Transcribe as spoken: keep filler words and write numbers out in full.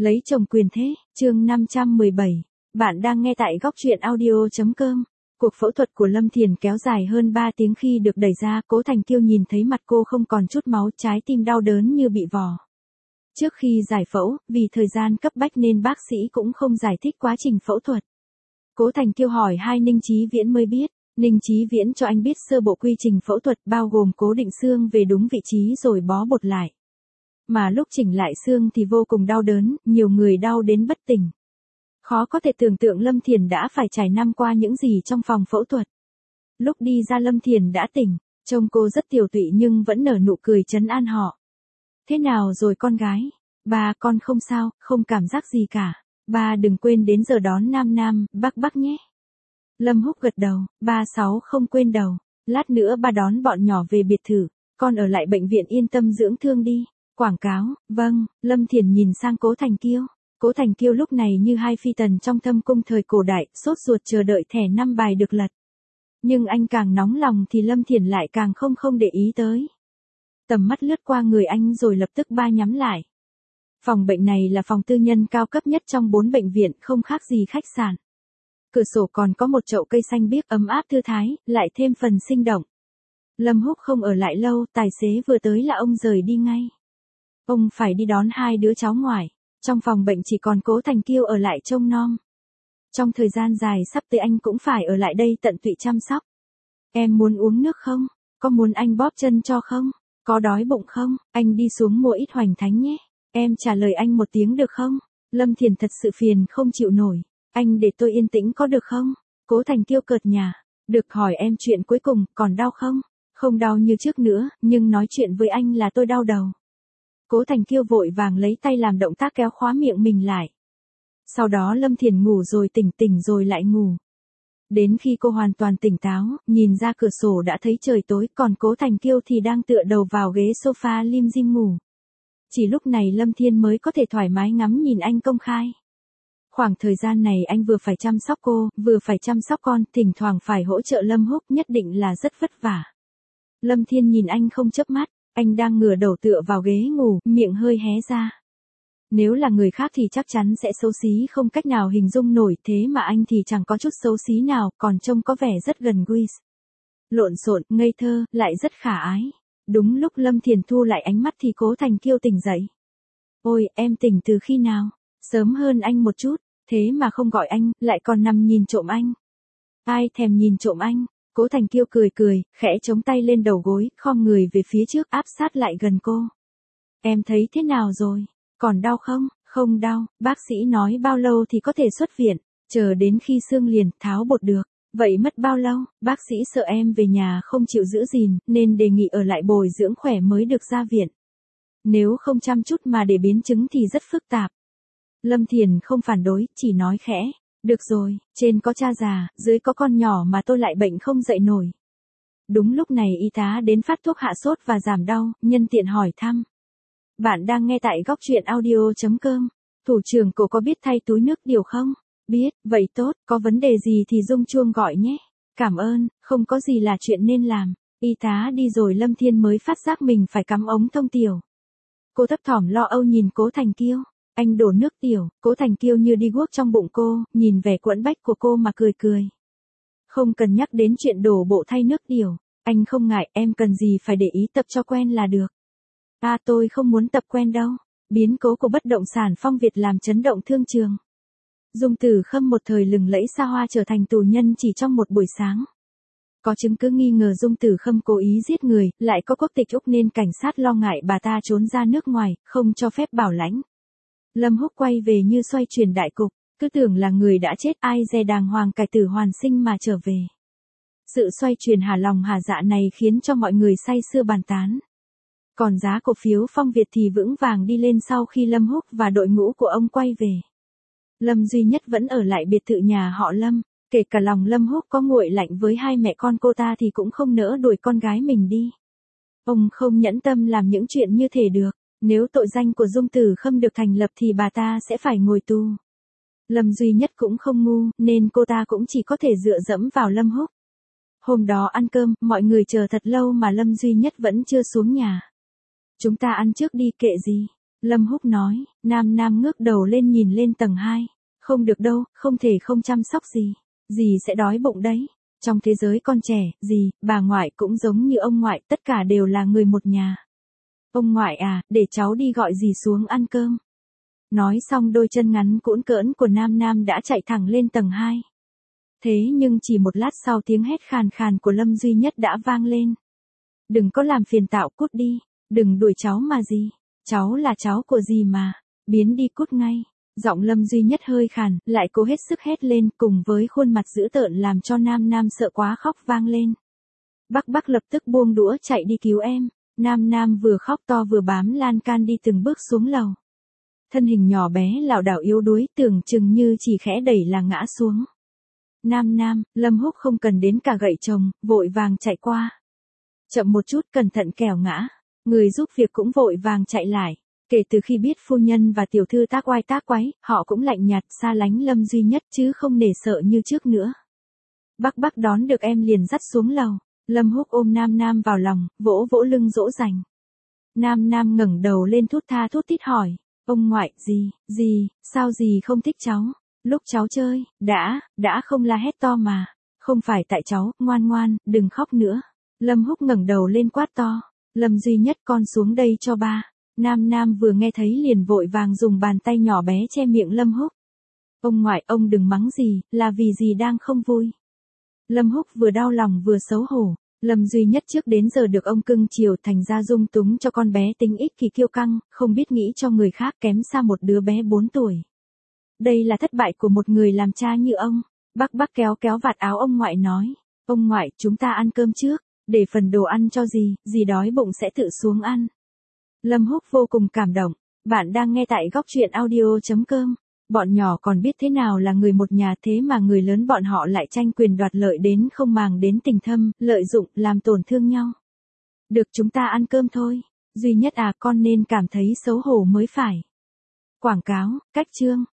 Lấy chồng quyền thế, chương năm trăm mười bảy. Bạn đang nghe tại góc truyện audio chấm com. Cuộc phẫu thuật của Lâm Thiền kéo dài hơn ba tiếng khi được đẩy ra, Cố Thành Kiêu nhìn thấy mặt cô không còn chút máu, trái tim đau đớn như bị vò. Trước khi giải phẫu, vì thời gian cấp bách nên bác sĩ cũng không giải thích quá trình phẫu thuật. Cố Thành Kiêu hỏi hai Ninh Chí Viễn mới biết. Ninh Chí Viễn cho anh biết sơ bộ quy trình phẫu thuật bao gồm cố định xương về đúng vị trí rồi bó bột lại. Mà lúc chỉnh lại xương thì vô cùng đau đớn, nhiều người đau đến bất tỉnh. Khó có thể tưởng tượng Lâm Thiền đã phải trải năm qua những gì trong phòng phẫu thuật. Lúc đi ra Lâm Thiền đã tỉnh, trông cô rất tiều tụy nhưng vẫn nở nụ cười trấn an họ. Thế nào rồi con gái? Ba, con không sao, không cảm giác gì cả. Ba đừng quên đến giờ đón Nam Nam, Bắc Bắc nhé. Lâm Húc gật đầu, ba sáu không quên đầu. Lát nữa ba đón bọn nhỏ về biệt thự, con ở lại bệnh viện yên tâm dưỡng thương đi. Quảng cáo, vâng. Lâm Thiền nhìn sang Cố Thành Kiêu. Cố Thành Kiêu lúc này như hai phi tần trong thâm cung thời cổ đại, sốt ruột chờ đợi thẻ năm bài được lật. Nhưng anh càng nóng lòng thì Lâm Thiền lại càng không không để ý tới. Tầm mắt lướt qua người anh rồi lập tức ba nhắm lại. Phòng bệnh này là phòng tư nhân cao cấp nhất trong bốn bệnh viện, không khác gì khách sạn. Cửa sổ còn có một chậu cây xanh biếc ấm áp thư thái, lại thêm phần sinh động. Lâm Húc không ở lại lâu, tài xế vừa tới là ông rời đi ngay. Ông phải đi đón hai đứa cháu ngoại. Trong phòng bệnh chỉ còn Cố Thành Kiêu ở lại trông nom. Trong thời gian dài sắp tới anh cũng phải ở lại đây tận tụy chăm sóc. Em muốn uống nước không? Có muốn anh bóp chân cho không? Có đói bụng không? Anh đi xuống mua ít hoành thánh nhé. Em trả lời anh một tiếng được không? Lâm Thiền thật sự phiền không chịu nổi. Anh để tôi yên tĩnh có được không? Cố Thành Kiêu cợt nhả. Được, hỏi em chuyện cuối cùng, còn đau không? Không đau như trước nữa, nhưng nói chuyện với anh là tôi đau đầu. Cố Thành Kiêu vội vàng lấy tay làm động tác kéo khóa miệng mình lại. Sau đó Lâm Thiền ngủ rồi tỉnh tỉnh rồi lại ngủ. Đến khi cô hoàn toàn tỉnh táo, nhìn ra cửa sổ đã thấy trời tối, còn Cố Thành Kiêu thì đang tựa đầu vào ghế sofa lim dim ngủ. Chỉ lúc này Lâm Thiên mới có thể thoải mái ngắm nhìn anh công khai. Khoảng thời gian này anh vừa phải chăm sóc cô, vừa phải chăm sóc con, thỉnh thoảng phải hỗ trợ Lâm Húc, nhất định là rất vất vả. Lâm Thiên nhìn anh không chớp mắt, anh đang ngửa đầu tựa vào ghế ngủ, miệng hơi hé ra. Nếu là người khác thì chắc chắn sẽ xấu xí không cách nào hình dung nổi, thế mà anh thì chẳng có chút xấu xí nào, còn trông có vẻ rất gần gũi. Lộn xộn, ngây thơ, lại rất khả ái. Đúng lúc Lâm Thiền thu lại ánh mắt thì Cố Thành Kiêu tỉnh dậy. Ôi, em tỉnh từ khi nào? Sớm hơn anh một chút, thế mà không gọi anh, lại còn nằm nhìn trộm anh. Ai thèm nhìn trộm anh? Cố Thành Kiêu cười cười, khẽ chống tay lên đầu gối, khom người về phía trước áp sát lại gần cô. Em thấy thế nào rồi? Còn đau không? Không đau, bác sĩ nói bao lâu thì có thể xuất viện, chờ đến khi xương liền, tháo bột được. Vậy mất bao lâu? Bác sĩ sợ em về nhà không chịu giữ gìn, nên đề nghị ở lại bồi dưỡng khỏe mới được ra viện. Nếu không chăm chút mà để biến chứng thì rất phức tạp. Lâm Thiền không phản đối, chỉ nói khẽ. Được rồi, trên có cha già, dưới có con nhỏ mà tôi lại bệnh không dậy nổi. Đúng lúc này y tá đến phát thuốc hạ sốt và giảm đau, nhân tiện hỏi thăm. Bạn đang nghe tại góc truyện audio chấm com. Thủ trưởng cô có biết thay túi nước điều không? Biết, vậy tốt, có vấn đề gì thì rung chuông gọi nhé. Cảm ơn, không có gì là chuyện nên làm. Y tá đi rồi Lâm Thiên mới phát giác mình phải cắm ống thông tiểu. Cô thấp thỏm lo âu nhìn Cố Thành Kiêu. Anh đổ nước tiểu, Cố Thành Kiêu như đi guốc trong bụng cô, nhìn vẻ quẫn bách của cô mà cười cười. Không cần nhắc đến chuyện đổ bộ thay nước tiểu, anh không ngại, em cần gì phải để ý, tập cho quen là được. À, tôi không muốn tập quen đâu. Biến cố của bất động sản Phong Việt làm chấn động thương trường. Dung Tử Khâm một thời lừng lẫy xa hoa trở thành tù nhân chỉ trong một buổi sáng. Có chứng cứ nghi ngờ Dung Tử Khâm cố ý giết người, lại có quốc tịch Úc nên cảnh sát lo ngại bà ta trốn ra nước ngoài, không cho phép bảo lãnh. Lâm Húc quay về như xoay chuyển đại cục, cứ tưởng là người đã chết, ai dè đàng hoàng cải tử hoàn sinh mà trở về. Sự xoay chuyển hà lòng hà dạ này khiến cho mọi người say sưa bàn tán. Còn giá cổ phiếu Phong Việt thì vững vàng đi lên sau khi Lâm Húc và đội ngũ của ông quay về. Lâm duy nhất vẫn ở lại biệt thự nhà họ Lâm, kể cả lòng Lâm Húc có nguội lạnh với hai mẹ con cô ta thì cũng không nỡ đuổi con gái mình đi. Ông không nhẫn tâm làm những chuyện như thế được. Nếu tội danh của Dung Tử Khâm được thành lập thì bà ta sẽ phải ngồi tù. Lâm duy nhất cũng không ngu, nên cô ta cũng chỉ có thể dựa dẫm vào Lâm Húc. Hôm đó ăn cơm, mọi người chờ thật lâu mà Lâm duy nhất vẫn chưa xuống nhà. Chúng ta ăn trước đi, kệ gì. Lâm Húc nói, Nam Nam ngước đầu lên nhìn lên tầng hai. Không được đâu, không thể không chăm sóc gì. Dì sẽ đói bụng đấy. Trong thế giới con trẻ, dì, bà ngoại cũng giống như ông ngoại, tất cả đều là người một nhà. Ông ngoại à, để cháu đi gọi dì xuống ăn cơm. Nói xong đôi chân ngắn cũn cỡn của Nam Nam đã chạy thẳng lên tầng hai. Thế nhưng chỉ một lát sau tiếng hét khàn khàn của Lâm Duy Nhất đã vang lên. Đừng có làm phiền tạo, cút đi. Đừng đuổi cháu mà gì. Cháu là cháu của dì mà. Biến đi, cút ngay. Giọng Lâm Duy Nhất hơi khàn, lại cố hết sức hét lên cùng với khuôn mặt dữ tợn làm cho Nam Nam sợ quá khóc vang lên. Bắc Bắc lập tức buông đũa chạy đi cứu em. Nam Nam vừa khóc to vừa bám lan can đi từng bước xuống lầu. Thân hình nhỏ bé lảo đảo yếu đuối, tưởng chừng như chỉ khẽ đẩy là ngã xuống. Nam Nam, Lâm Húc không cần đến cả gậy chồng, vội vàng chạy qua. Chậm một chút, cẩn thận kẻo ngã. Người giúp việc cũng vội vàng chạy lại. Kể từ khi biết phu nhân và tiểu thư tác oai tác quái, họ cũng lạnh nhạt xa lánh Lâm Duy Nhất chứ không nể sợ như trước nữa. Bắc Bắc đón được em liền dắt xuống lầu. Lâm Húc ôm Nam Nam vào lòng, vỗ vỗ lưng dỗ dành. Nam Nam ngẩng đầu lên thút tha thút thít hỏi. Ông ngoại, gì, gì, sao gì không thích cháu? Lúc cháu chơi, đã, đã không la hét to mà. Không phải tại cháu, ngoan ngoan, đừng khóc nữa. Lâm Húc ngẩng đầu lên quát to. Lâm Duy Nhất, con xuống đây cho ba. Nam Nam vừa nghe thấy liền vội vàng dùng bàn tay nhỏ bé che miệng Lâm Húc. Ông ngoại, ông đừng mắng gì, là vì gì đang không vui. Lâm Húc vừa đau lòng vừa xấu hổ. Lâm Duy Nhất trước đến giờ được ông cưng chiều, thành ra dung túng cho con bé tính ích kỷ kiêu căng, không biết nghĩ cho người khác, kém xa một đứa bé bốn tuổi. Đây là thất bại của một người làm cha như ông. Bắc Bắc kéo kéo vạt áo ông ngoại nói. Ông ngoại, chúng ta ăn cơm trước, để phần đồ ăn cho dì, dì đói bụng sẽ tự xuống ăn. Lâm Húc vô cùng cảm động. Bạn đang nghe tại góc truyện audio chấm com. Bọn nhỏ còn biết thế nào là người một nhà, thế mà người lớn bọn họ lại tranh quyền đoạt lợi đến không màng đến tình thâm, lợi dụng, làm tổn thương nhau. Được, chúng ta ăn cơm thôi. Duy Nhất à, con nên cảm thấy xấu hổ mới phải. Quảng cáo, cách chương.